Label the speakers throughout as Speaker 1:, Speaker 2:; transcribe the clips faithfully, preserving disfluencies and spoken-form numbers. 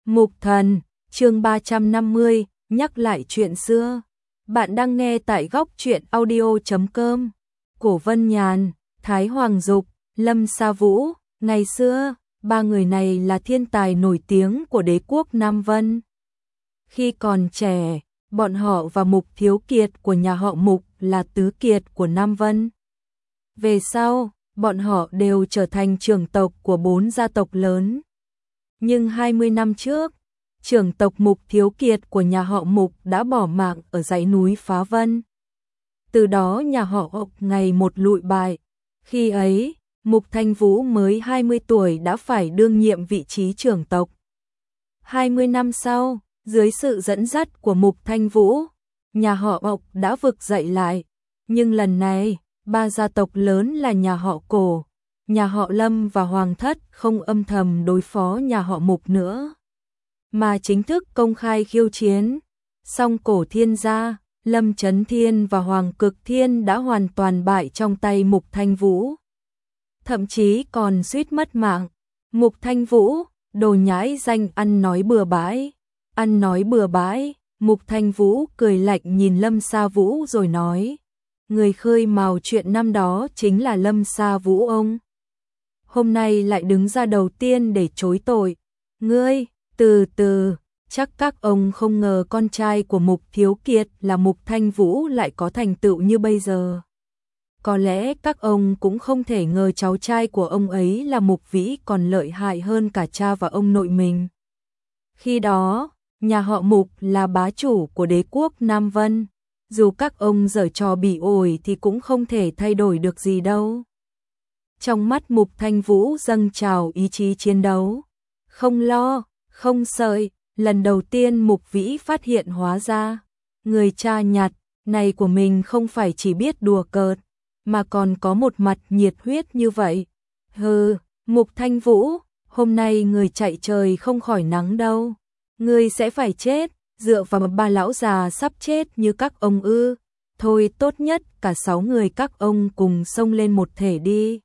Speaker 1: Mục Thần, chương ba trăm năm mươi, nhắc lại chuyện xưa. Bạn đang nghe tại góc truyện audio chấm com. Cổ Vân Nhàn, Thái Hoàng Dục, Lâm Sa Vũ, ngày xưa, ba người này là thiên tài nổi tiếng của đế quốc Nam Vân. Khi còn trẻ, bọn họ và Mục Thiếu Kiệt của nhà họ Mục là tứ kiệt của Nam Vân. Về sau, bọn họ đều trở thành trưởng tộc của bốn gia tộc lớn. Nhưng hai mươi năm trước, trưởng tộc Mục Thiếu Kiệt của nhà họ Mục đã bỏ mạng ở dãy núi Phá Vân. Từ đó nhà họ Mục ngày một lụi bại. Khi ấy, Mục Thanh Vũ mới hai mươi tuổi đã phải đương nhiệm vị trí trưởng tộc. hai mươi năm sau, dưới sự dẫn dắt của Mục Thanh Vũ, nhà họ Mục đã vực dậy lại. Nhưng lần này, ba gia tộc lớn là nhà họ Cổ, nhà họ Lâm và Hoàng Thất không âm thầm đối phó nhà họ Mục nữa, mà chính thức công khai khiêu chiến. Song Cổ Thiên gia, Lâm Chấn Thiên và Hoàng Cực Thiên đã hoàn toàn bại trong tay Mục Thanh Vũ. Thậm chí còn suýt mất mạng. Mục Thanh Vũ, đồ nhãi danh ăn nói bừa bãi. Ăn nói bừa bãi, Mục Thanh Vũ cười lạnh nhìn Lâm Sa Vũ rồi nói. Người khơi mào chuyện năm đó chính là Lâm Sa Vũ ông. Hôm nay lại đứng ra đầu tiên để chối tội. Ngươi, từ từ, chắc các ông không ngờ con trai của Mục Thiếu Kiệt là Mục Thanh Vũ lại có thành tựu như bây giờ. Có lẽ các ông cũng không thể ngờ cháu trai của ông ấy là Mục Vĩ còn lợi hại hơn cả cha và ông nội mình. Khi đó, nhà họ Mục là bá chủ của đế quốc Nam Vân. Dù các ông giở trò bỉ ổi thì cũng không thể thay đổi được gì đâu. Trong mắt Mục Thanh Vũ dâng trào ý chí chiến đấu. Không lo, không sợ, lần đầu tiên Mục Vĩ phát hiện hóa ra. Người cha nhặt này của mình không phải chỉ biết đùa cợt, mà còn có một mặt nhiệt huyết như vậy. Hừ, Mục Thanh Vũ, hôm nay người chạy trời không khỏi nắng đâu. Người sẽ phải chết. Dựa vào ba lão già sắp chết như các ông ư, thôi tốt nhất cả sáu người các ông cùng xông lên một thể đi.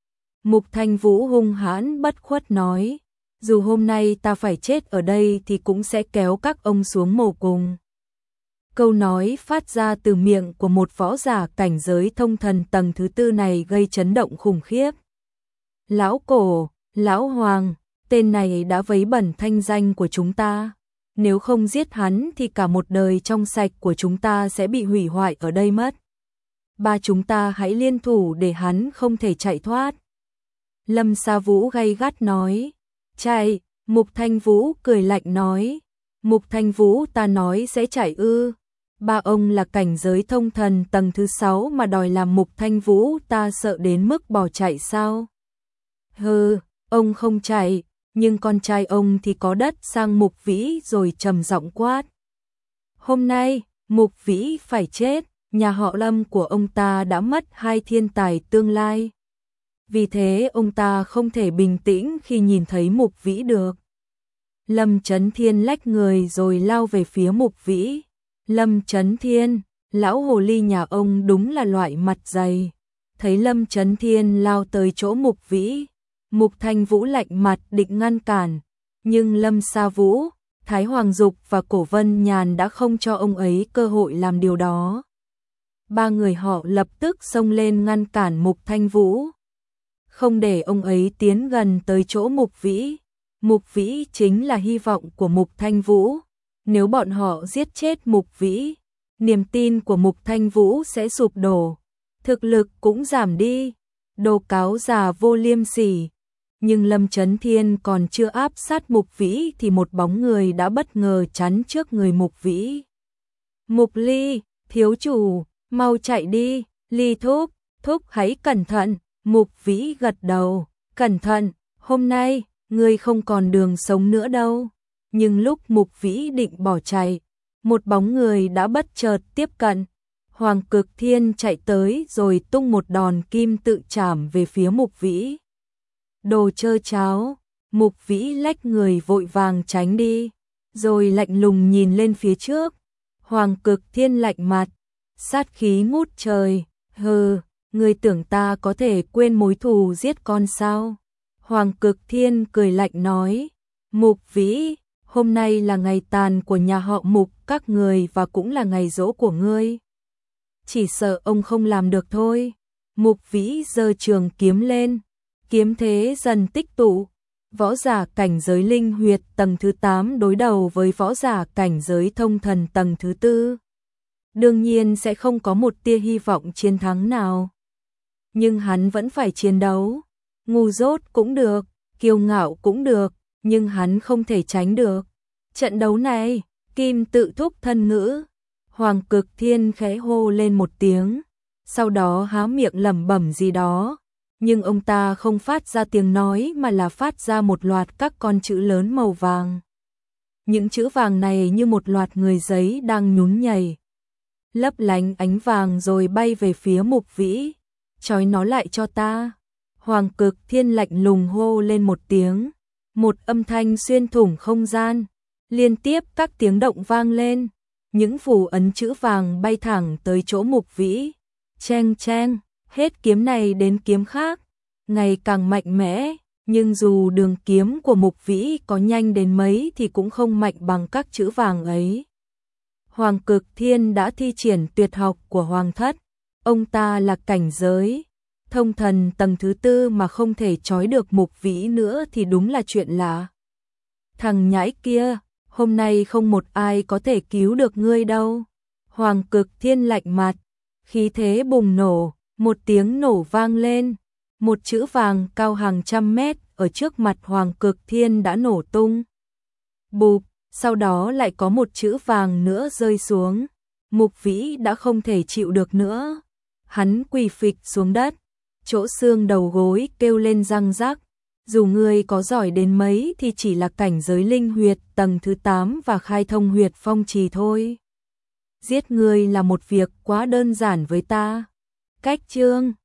Speaker 1: Mục Thanh Vũ hung hãn bất khuất nói, dù hôm nay ta phải chết ở đây thì cũng sẽ kéo các ông xuống mồ cùng. Câu nói phát ra từ miệng của một võ giả cảnh giới thông thần tầng thứ tư này gây chấn động khủng khiếp. Lão Cổ, Lão Hoàng, tên này đã vấy bẩn thanh danh của chúng ta. Nếu không giết hắn thì cả một đời trong sạch của chúng ta sẽ bị hủy hoại ở đây mất. Ba chúng ta hãy liên thủ để hắn không thể chạy thoát. Lâm Sa Vũ gay gắt nói. Chạy, Mục Thanh Vũ cười lạnh nói. Mục Thanh Vũ ta nói sẽ chạy ư. Ba ông là cảnh giới thông thần tầng thứ sáu mà đòi làm Mục Thanh Vũ ta sợ đến mức bỏ chạy sao? Hừ, ông không chạy. Nhưng con trai ông thì có đất sang Mục Vĩ rồi trầm giọng quát. Hôm nay, Mục Vĩ phải chết, nhà họ Lâm của ông ta đã mất hai thiên tài tương lai. Vì thế ông ta không thể bình tĩnh khi nhìn thấy Mục Vĩ được. Lâm Chấn Thiên lách người rồi lao về phía Mục Vĩ. Lâm Chấn Thiên, lão hồ ly nhà ông đúng là loại mặt dày. Thấy Lâm Chấn Thiên lao tới chỗ Mục Vĩ, Mục Thanh Vũ lạnh mặt định ngăn cản, nhưng Lâm Sa Vũ, Thái Hoàng Dục và Cổ Vân Nhàn đã không cho ông ấy cơ hội làm điều đó. Ba người họ lập tức xông lên ngăn cản Mục Thanh Vũ, không để ông ấy tiến gần tới chỗ Mục Vĩ. Mục Vĩ chính là hy vọng của Mục Thanh Vũ, nếu bọn họ giết chết Mục Vĩ, niềm tin của Mục Thanh Vũ sẽ sụp đổ, thực lực cũng giảm đi, đồ cáo già vô liêm sỉ. Nhưng Lâm Chấn Thiên còn chưa áp sát Mục Vĩ thì một bóng người đã bất ngờ chắn trước người Mục Vĩ. Mục Ly, thiếu chủ, mau chạy đi, Ly thúc, thúc hãy cẩn thận. Mục Vĩ gật đầu, cẩn thận, hôm nay, ngươi không còn đường sống nữa đâu. Nhưng lúc Mục Vĩ định bỏ chạy, một bóng người đã bất chợt tiếp cận. Hoàng Cực Thiên chạy tới rồi tung một đòn kim tự trảm về phía Mục Vĩ. Đồ trơ cháo, Mục Vĩ lách người vội vàng tránh đi, rồi lạnh lùng nhìn lên phía trước. Hoàng Cực Thiên lạnh mặt, sát khí ngút trời, hừ, ngươi tưởng ta có thể quên mối thù giết con sao? Hoàng Cực Thiên cười lạnh nói, Mục Vĩ, hôm nay là ngày tàn của nhà họ Mục các người và cũng là ngày giỗ của ngươi. Chỉ sợ ông không làm được thôi. Mục Vĩ giơ trường kiếm lên, kiếm thế dần tích tụ. Võ giả cảnh giới linh huyệt tầng thứ tám đối đầu với võ giả cảnh giới thông thần tầng thứ tư. Đương nhiên sẽ không có một tia hy vọng chiến thắng nào. Nhưng hắn vẫn phải chiến đấu. Ngu dốt cũng được, kiêu ngạo cũng được, nhưng hắn không thể tránh được. Trận đấu này, Kim tự thúc thân ngữ. Hoàng Cực Thiên khẽ hô lên một tiếng, sau đó há miệng lẩm bẩm gì đó. Nhưng ông ta không phát ra tiếng nói mà là phát ra một loạt các con chữ lớn màu vàng. Những chữ vàng này như một loạt người giấy đang nhún nhảy, lấp lánh ánh vàng rồi bay về phía Mục Vĩ. Trói nó lại cho ta. Hoàng Cực Thiên lạnh lùng hô lên một tiếng. Một âm thanh xuyên thủng không gian. Liên tiếp các tiếng động vang lên. Những phù ấn chữ vàng bay thẳng tới chỗ Mục Vĩ. Cheng cheng, hết kiếm này đến kiếm khác, ngày càng mạnh mẽ. Nhưng dù đường kiếm của Mục Vĩ có nhanh đến mấy thì cũng không mạnh bằng các chữ vàng ấy. Hoàng Cực Thiên đã thi triển tuyệt học của Hoàng Thất. Ông ta là cảnh giới thông thần tầng thứ tư mà không thể trói được Mục Vĩ nữa thì đúng là chuyện lạ. Thằng nhãi kia, hôm nay không một ai có thể cứu được ngươi đâu. Hoàng Cực Thiên lạnh mặt, khí thế bùng nổ, một tiếng nổ vang lên. Một chữ vàng cao hàng trăm mét ở trước mặt Hoàng Cực Thiên đã nổ tung. Bụp, sau đó lại có một chữ vàng nữa rơi xuống. Mục Vĩ đã không thể chịu được nữa. Hắn quỳ phịch xuống đất, chỗ xương đầu gối kêu lên răng rắc. Dù ngươi có giỏi đến mấy thì chỉ là cảnh giới linh huyệt tầng thứ tám và khai thông huyệt phong trì thôi. Giết ngươi là một việc quá đơn giản với ta. Cách chương